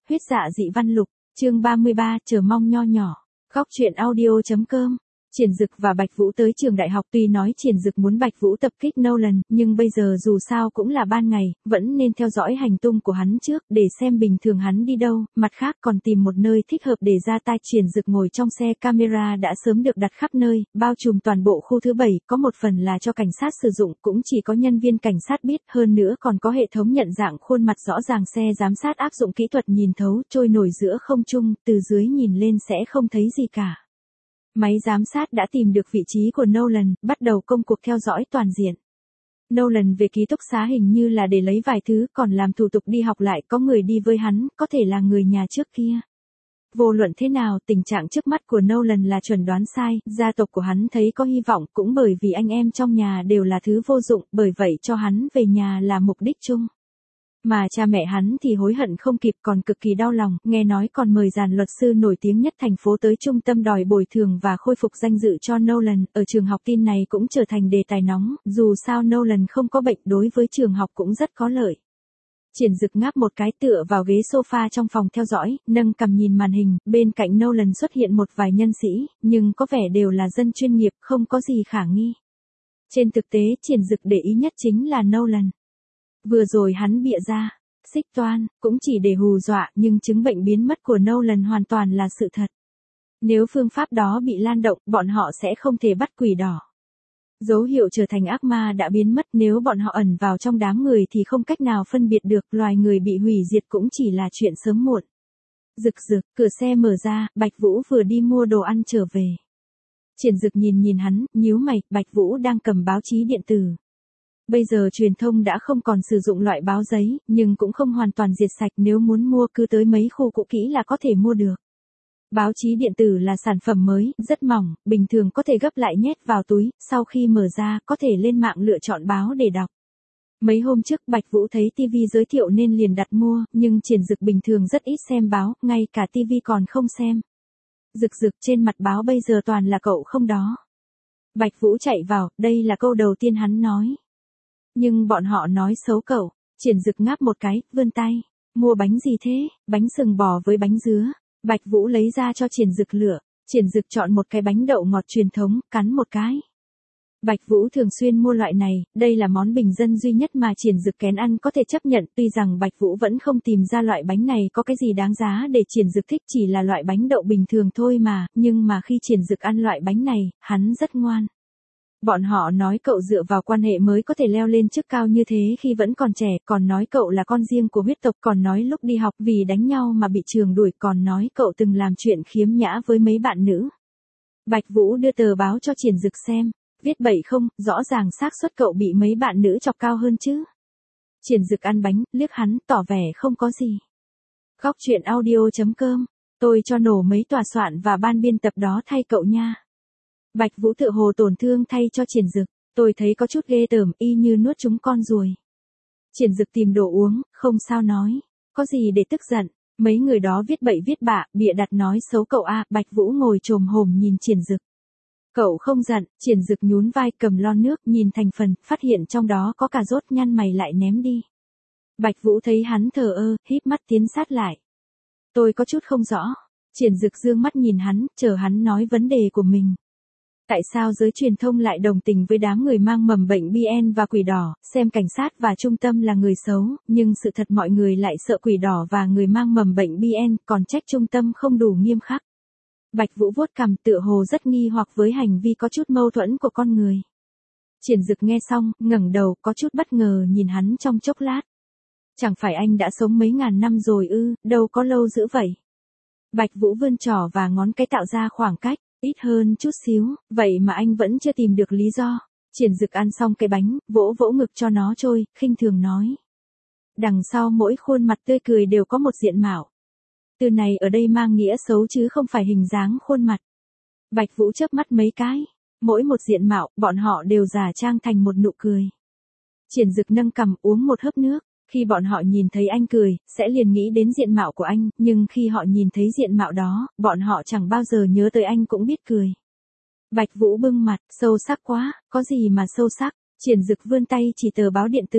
Huyết dạ dị văn lục, chương 33, chờ mong nho nhỏ. Góc truyện audio.com. Triển Dực và Bạch Vũ tới trường đại học, tuy nói Triển Dực muốn Bạch Vũ tập kích Nolan, nhưng bây giờ dù sao cũng là ban ngày, vẫn nên theo dõi hành tung của hắn trước, để xem bình thường hắn đi đâu, mặt khác còn tìm một nơi thích hợp để ra tay. Triển Dực ngồi trong xe, camera đã sớm được đặt khắp nơi, bao trùm toàn bộ khu thứ 7, có một phần là cho cảnh sát sử dụng, cũng chỉ có nhân viên cảnh sát biết, hơn nữa còn có hệ thống nhận dạng khuôn mặt rõ ràng, xe giám sát áp dụng kỹ thuật nhìn thấu, trôi nổi giữa không trung, từ dưới nhìn lên sẽ không thấy gì cả. Máy giám sát đã tìm được vị trí của Nolan, bắt đầu công cuộc theo dõi toàn diện. Nolan về ký túc xá hình như là để lấy vài thứ, còn làm thủ tục đi học lại, có người đi với hắn, có thể là người nhà trước kia. Vô luận thế nào, tình trạng trước mắt của Nolan là chuẩn đoán sai, gia tộc của hắn thấy có hy vọng, cũng bởi vì anh em trong nhà đều là thứ vô dụng, bởi vậy cho hắn về nhà là mục đích chung. Mà cha mẹ hắn thì hối hận không kịp, còn cực kỳ đau lòng, nghe nói còn mời dàn luật sư nổi tiếng nhất thành phố tới trung tâm đòi bồi thường và khôi phục danh dự cho Nolan. Ở trường học tin này cũng trở thành đề tài nóng, dù sao Nolan không có bệnh, đối với trường học cũng rất có lợi. Triển Dực ngáp một cái, tựa vào ghế sofa trong phòng theo dõi, nâng cằm nhìn màn hình, bên cạnh Nolan xuất hiện một vài nhân sĩ, nhưng có vẻ đều là dân chuyên nghiệp, không có gì khả nghi. Trên thực tế, Triển Dực để ý nhất chính là Nolan. Vừa rồi hắn bịa ra, xích toan, cũng chỉ để hù dọa, nhưng chứng bệnh biến mất của Nolan hoàn toàn là sự thật. Nếu phương pháp đó bị lan động, bọn họ sẽ không thể bắt quỷ đỏ. Dấu hiệu trở thành ác ma đã biến mất, nếu bọn họ ẩn vào trong đám người thì không cách nào phân biệt được, loài người bị hủy diệt cũng chỉ là chuyện sớm muộn. Rực, cửa xe mở ra, Bạch Vũ vừa đi mua đồ ăn trở về. Triển Dực nhìn hắn, nhíu mày, Bạch Vũ đang cầm báo chí điện tử. Bây giờ truyền thông đã không còn sử dụng loại báo giấy, nhưng cũng không hoàn toàn diệt sạch, nếu muốn mua cứ tới mấy khu cũ kỹ là có thể mua được. Báo chí điện tử là sản phẩm mới, rất mỏng, bình thường có thể gấp lại nhét vào túi, sau khi mở ra có thể lên mạng lựa chọn báo để đọc. Mấy hôm trước Bạch Vũ thấy TV giới thiệu nên liền đặt mua, nhưng Triển Dực bình thường rất ít xem báo, ngay cả TV còn không xem. Dực, trên mặt báo bây giờ toàn là cậu không đó. Bạch Vũ chạy vào, đây là câu đầu tiên hắn nói. Nhưng bọn họ nói xấu cậu. Triển Dực ngáp một cái, vươn tay. Mua bánh gì thế? Bánh sừng bò với bánh dứa. Bạch Vũ lấy ra cho Triển Dực lựa. Triển Dực chọn một cái bánh đậu ngọt truyền thống, cắn một cái. Bạch Vũ thường xuyên mua loại này, đây là món bình dân duy nhất mà Triển Dực kén ăn có thể chấp nhận, tuy rằng Bạch Vũ vẫn không tìm ra loại bánh này có cái gì đáng giá để Triển Dực thích, chỉ là loại bánh đậu bình thường thôi mà, nhưng mà khi Triển Dực ăn loại bánh này, hắn rất ngoan. Bọn họ nói cậu dựa vào quan hệ mới có thể leo lên chức cao như thế khi vẫn còn trẻ, còn nói cậu là con riêng của huyết tộc, còn nói lúc đi học vì đánh nhau mà bị trường đuổi, còn nói cậu từng làm chuyện khiếm nhã với mấy bạn nữ. Bạch Vũ đưa tờ báo cho Triển Dực xem, viết bậy không, rõ ràng xác suất cậu bị mấy bạn nữ chọc cao hơn chứ. Triển Dực ăn bánh, liếc hắn, tỏ vẻ không có gì. Góc truyện audio.com, tôi cho nổ mấy tòa soạn và ban biên tập đó thay cậu nha. Bạch Vũ tựa hồ tổn thương thay cho Triển Dực, tôi thấy có chút ghê tởm, y như nuốt trúng con ruồi. Triển Dực tìm đồ uống, không sao nói, có gì để tức giận, mấy người đó viết bậy viết bạ, bịa đặt nói xấu cậu à. Bạch Vũ ngồi chồm hổm nhìn Triển Dực. Cậu không giận. Triển Dực nhún vai, cầm lon nước, nhìn thành phần, phát hiện trong đó có cà rốt, nhăn mày lại ném đi. Bạch Vũ thấy hắn thờ ơ, híp mắt tiến sát lại. Tôi có chút không rõ. Triển Dực dương mắt nhìn hắn, chờ hắn nói vấn đề của mình. Tại sao giới truyền thông lại đồng tình với đám người mang mầm bệnh BN và quỷ đỏ, xem cảnh sát và trung tâm là người xấu, nhưng sự thật mọi người lại sợ quỷ đỏ và người mang mầm bệnh BN, còn trách trung tâm không đủ nghiêm khắc. Bạch Vũ vuốt cằm, tựa hồ rất nghi hoặc với hành vi có chút mâu thuẫn của con người. Triển Dực nghe xong, ngẩng đầu, có chút bất ngờ nhìn hắn trong chốc lát. Chẳng phải anh đã sống mấy ngàn năm rồi ư, đâu có lâu dữ vậy. Bạch Vũ vươn trỏ và ngón cái tạo ra khoảng cách. Ít hơn chút xíu, vậy mà anh vẫn chưa tìm được lý do. Triển Dực ăn xong cái bánh, vỗ ngực cho nó trôi, khinh thường nói. Đằng sau mỗi khuôn mặt tươi cười đều có một diện mạo. Từ này ở đây mang nghĩa xấu chứ không phải hình dáng khuôn mặt. Bạch Vũ chớp mắt mấy cái. Mỗi một diện mạo, bọn họ đều giả trang thành một nụ cười. Triển Dực nâng cằm, uống một hớp nước. Khi bọn họ nhìn thấy anh cười, sẽ liền nghĩ đến diện mạo của anh, nhưng khi họ nhìn thấy diện mạo đó, bọn họ chẳng bao giờ nhớ tới anh cũng biết cười. Bạch Vũ bưng mặt, sâu sắc quá, có gì mà sâu sắc. Triển Dực vươn tay chỉ tờ báo điện tử.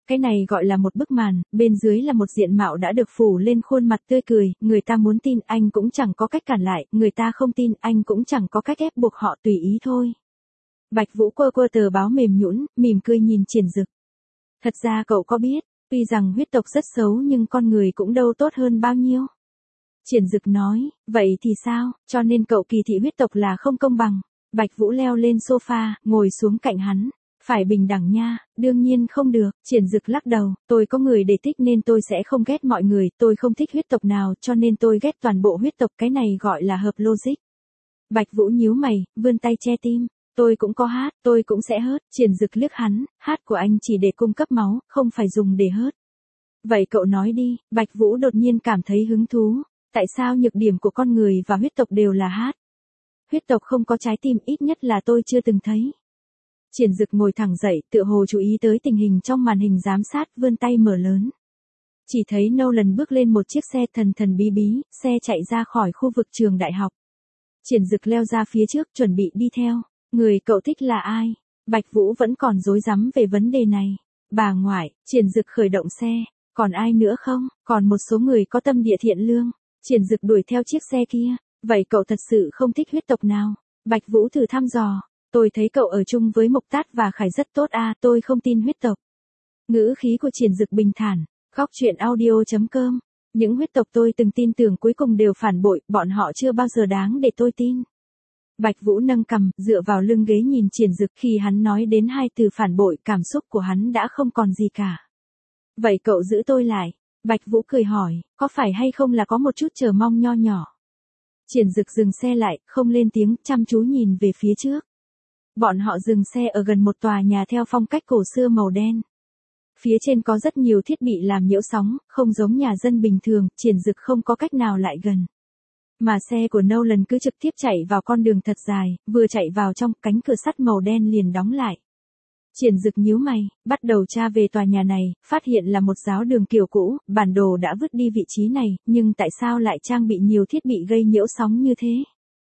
Cái này gọi là một bức màn, bên dưới là một diện mạo đã được phủ lên khuôn mặt tươi cười, người ta muốn tin anh cũng chẳng có cách cản lại, người ta không tin anh cũng chẳng có cách ép buộc họ tùy ý thôi. Bạch Vũ quơ quơ tờ báo mềm nhũn, mỉm cười nhìn Triển Dực. Thật ra cậu có biết, tuy rằng huyết tộc rất xấu nhưng con người cũng đâu tốt hơn bao nhiêu. Triển Dực nói, vậy thì sao, cho nên cậu kỳ thị huyết tộc là không công bằng. Bạch Vũ leo lên sofa, ngồi xuống cạnh hắn. Phải bình đẳng nha, đương nhiên không được, Triển Dực lắc đầu, tôi có người để thích nên tôi sẽ không ghét mọi người, tôi không thích huyết tộc nào cho nên tôi ghét toàn bộ huyết tộc, cái này gọi là hợp logic. Bạch Vũ nhíu mày, vươn tay che tim, tôi cũng có hát, tôi cũng sẽ hớt, Triển Dực liếc hắn, hát của anh chỉ để cung cấp máu, không phải dùng để hớt. Vậy cậu nói đi, Bạch Vũ đột nhiên cảm thấy hứng thú, tại sao nhược điểm của con người và huyết tộc đều là hát? Huyết tộc không có trái tim, ít nhất là tôi chưa từng thấy. Triển Dực ngồi thẳng dậy, tựa hồ chú ý tới tình hình trong màn hình giám sát, vươn tay mở lớn. Chỉ thấy Nolan bước lên một chiếc xe thần thần bí bí, xe chạy ra khỏi khu vực trường đại học. Triển Dực leo ra phía trước, chuẩn bị đi theo. Người cậu thích là ai? Bạch Vũ vẫn còn rối rắm về vấn đề này. Bà ngoại, Triển Dực khởi động xe. Còn ai nữa không? Còn một số người có tâm địa thiện lương. Triển Dực đuổi theo chiếc xe kia. Vậy cậu thật sự không thích huyết tộc nào? Bạch Vũ thử thăm dò. Tôi thấy cậu ở chung với Mộc Tát và Khải rất tốt à, tôi không tin huyết tộc. Ngữ khí của Triển Dực bình thản. Góc truyện audio.com. Những huyết tộc tôi từng tin tưởng cuối cùng đều phản bội, bọn họ chưa bao giờ đáng để tôi tin. Bạch Vũ nâng cằm, dựa vào lưng ghế nhìn Triển Dực, khi hắn nói đến hai từ phản bội, cảm xúc của hắn đã không còn gì cả. Vậy cậu giữ tôi lại. Bạch Vũ cười hỏi, có phải hay không là có một chút chờ mong nho nhỏ. Triển Dực dừng xe lại, không lên tiếng, chăm chú nhìn về phía trước. Bọn họ dừng xe ở gần một tòa nhà theo phong cách cổ xưa màu đen. Phía trên có rất nhiều thiết bị làm nhiễu sóng, không giống nhà dân bình thường, Triển Dực không có cách nào lại gần. Mà xe của Nolan cứ trực tiếp chạy vào con đường thật dài, vừa chạy vào trong, cánh cửa sắt màu đen liền đóng lại. Triển Dực nhíu mày, bắt đầu tra về tòa nhà này, phát hiện là một giáo đường kiểu cũ, bản đồ đã vứt đi vị trí này, nhưng tại sao lại trang bị nhiều thiết bị gây nhiễu sóng như thế?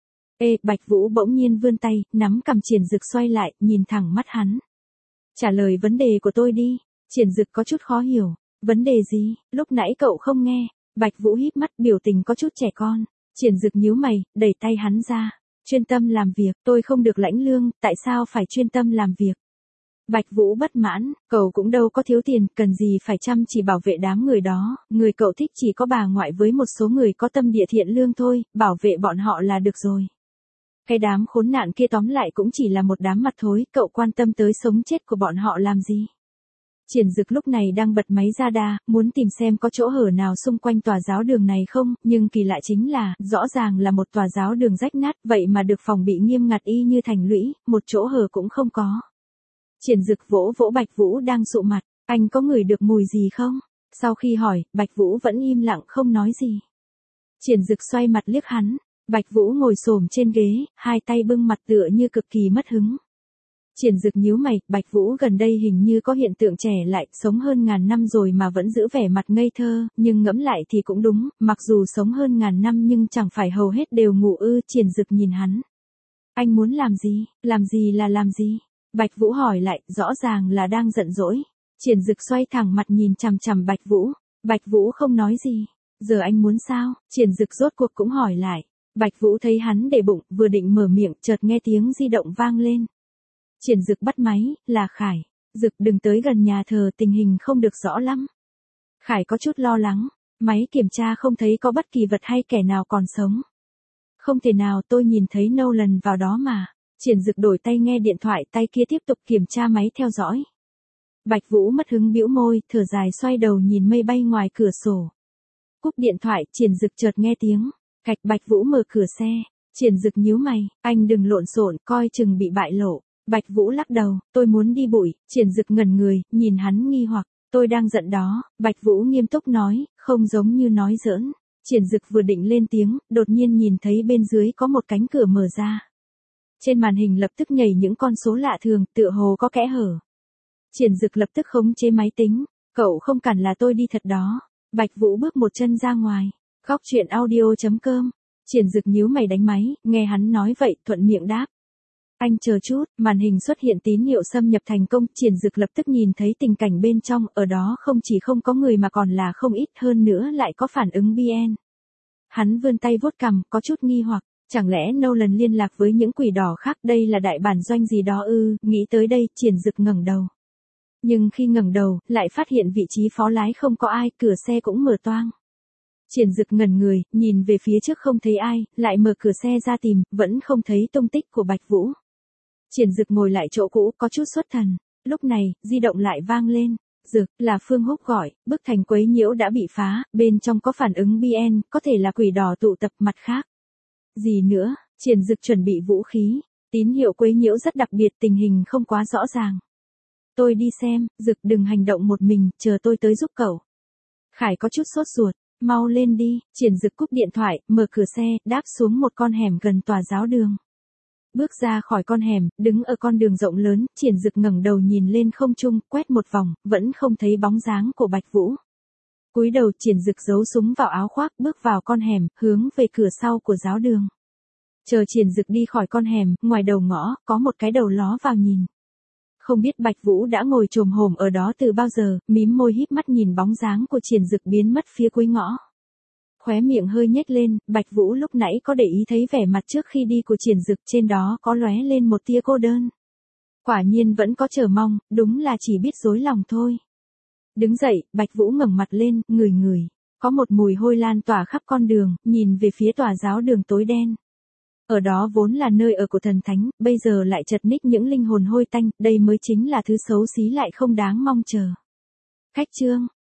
Bạch Vũ bỗng nhiên vươn tay, nắm cằm Triển Dực xoay lại, nhìn thẳng mắt hắn. Trả lời vấn đề của tôi đi. Triển Dực có chút khó hiểu. Vấn đề gì? Lúc nãy cậu không nghe. Bạch Vũ híp mắt, biểu tình có chút trẻ con. Triển Dực nhíu mày, đẩy tay hắn ra. Chuyên tâm làm việc, tôi không được lãnh lương, tại sao phải chuyên tâm làm việc? Bạch Vũ bất mãn, cậu cũng đâu có thiếu tiền, cần gì phải chăm chỉ bảo vệ đám người đó, người cậu thích chỉ có bà ngoại với một số người có tâm địa thiện lương thôi, bảo vệ bọn họ là được rồi. Cái đám khốn nạn kia tóm lại cũng chỉ là một đám mặt thối, cậu quan tâm tới sống chết của bọn họ làm gì? Triển Dực lúc này đang bật máy radar, muốn tìm xem có chỗ hở nào xung quanh tòa giáo đường này không, nhưng kỳ lạ chính là, rõ ràng là một tòa giáo đường rách nát, vậy mà được phòng bị nghiêm ngặt y như thành lũy, một chỗ hở cũng không có. Triển Dực vỗ vỗ Bạch Vũ đang sụ mặt, anh có ngửi được mùi gì không? Sau khi hỏi, Bạch Vũ vẫn im lặng không nói gì. Triển Dực xoay mặt liếc hắn, Bạch Vũ ngồi xổm trên ghế, hai tay bưng mặt tựa như cực kỳ mất hứng. Triển Dực nhíu mày, Bạch Vũ gần đây hình như có hiện tượng trẻ lại, sống hơn ngàn năm rồi mà vẫn giữ vẻ mặt ngây thơ, nhưng ngẫm lại thì cũng đúng, mặc dù sống hơn ngàn năm nhưng chẳng phải hầu hết đều ngủ ư? Triển Dực nhìn hắn. Anh muốn làm gì? Làm gì là làm gì? Bạch Vũ hỏi lại, rõ ràng là đang giận dỗi. Triển Dực xoay thẳng mặt nhìn chằm chằm Bạch Vũ. Bạch Vũ không nói gì. Giờ anh muốn sao? Triển Dực rốt cuộc cũng hỏi lại. Bạch Vũ thấy hắn để bụng, vừa định mở miệng, chợt nghe tiếng di động vang lên. Triển Dực bắt máy, là Khải. Dực đừng tới gần nhà thờ, tình hình không được rõ lắm. Khải có chút lo lắng. Máy kiểm tra không thấy có bất kỳ vật hay kẻ nào còn sống. Không thể nào, tôi nhìn thấy Nolan vào đó mà. Triển Dực đổi tay nghe điện thoại, tay kia tiếp tục kiểm tra máy theo dõi. Bạch Vũ mất hứng bĩu môi, thở dài xoay đầu nhìn mây bay ngoài cửa sổ. Cúp điện thoại, Triển Dực chợt nghe tiếng. Cạch. Bạch Vũ mở cửa xe. Triển Dực nhíu mày, anh đừng lộn xộn, coi chừng bị bại lộ. Bạch Vũ lắc đầu, tôi muốn đi bụi. Triển Dực ngẩn người, nhìn hắn nghi hoặc, tôi đang giận đó. Bạch Vũ nghiêm túc nói, không giống như nói giỡn. Triển Dực vừa định lên tiếng, đột nhiên nhìn thấy bên dưới có một cánh cửa mở ra. Trên màn hình lập tức nhảy những con số lạ thường, tựa hồ có kẽ hở. Triển Dực lập tức khống chế máy tính, cậu không cản là tôi đi thật đó. Bạch Vũ bước một chân ra ngoài. Góc truyện audio.com. Triển Dực nhíu mày đánh máy, nghe hắn nói vậy, thuận miệng đáp. Anh chờ chút, màn hình xuất hiện tín hiệu xâm nhập thành công, Triển Dực lập tức nhìn thấy tình cảnh bên trong, ở đó không chỉ không có người mà còn là không ít hơn nữa lại có phản ứng BN. Hắn vươn tay vuốt cằm, có chút nghi hoặc, chẳng lẽ Nolan liên lạc với những quỷ đỏ khác, đây là đại bản doanh gì đó ư, nghĩ tới đây, Triển Dực ngẩng đầu. Nhưng khi ngẩng đầu, lại phát hiện vị trí phó lái không có ai, cửa xe cũng mở toang. Triển Dực ngẩn người, nhìn về phía trước không thấy ai, lại mở cửa xe ra tìm, vẫn không thấy tung tích của Bạch Vũ. Triển Dực ngồi lại chỗ cũ, có chút xuất thần. Lúc này, di động lại vang lên. Dực, là Phương Húc gọi, bức thành quấy nhiễu đã bị phá, bên trong có phản ứng BN, có thể là quỷ đỏ tụ tập mặt khác. Gì nữa, Triển Dực chuẩn bị vũ khí. Tín hiệu quấy nhiễu rất đặc biệt, tình hình không quá rõ ràng. Tôi đi xem, Dực đừng hành động một mình, chờ tôi tới giúp cậu. Khải có chút sốt ruột, mau lên đi, Triển Dực cúp điện thoại, mở cửa xe, đáp xuống một con hẻm gần tòa giáo đường. Bước ra khỏi con hẻm, đứng ở con đường rộng lớn, Triển Dực ngẩng đầu nhìn lên không trung, quét một vòng, vẫn không thấy bóng dáng của Bạch Vũ. Cúi đầu, Triển Dực giấu súng vào áo khoác, bước vào con hẻm, hướng về cửa sau của giáo đường. Chờ Triển Dực đi khỏi con hẻm, ngoài đầu ngõ, có một cái đầu ló vào nhìn. Không biết Bạch Vũ đã ngồi chồm hổm ở đó từ bao giờ, mím môi híp mắt nhìn bóng dáng của Triển Dực biến mất phía cuối ngõ. Khóe miệng hơi nhếch lên, Bạch Vũ lúc nãy có để ý thấy vẻ mặt trước khi đi của Triển Dực, trên đó có lóe lên một tia cô đơn. Quả nhiên vẫn có chờ mong, đúng là chỉ biết dối lòng thôi. Đứng dậy, Bạch Vũ ngẩng mặt lên, ngửi. Có một mùi hôi lan tỏa khắp con đường, nhìn về phía tòa giáo đường tối đen. Ở đó vốn là nơi ở của thần thánh, bây giờ lại chật ních những linh hồn hôi tanh, đây mới chính là thứ xấu xí lại không đáng mong chờ. Khách trương,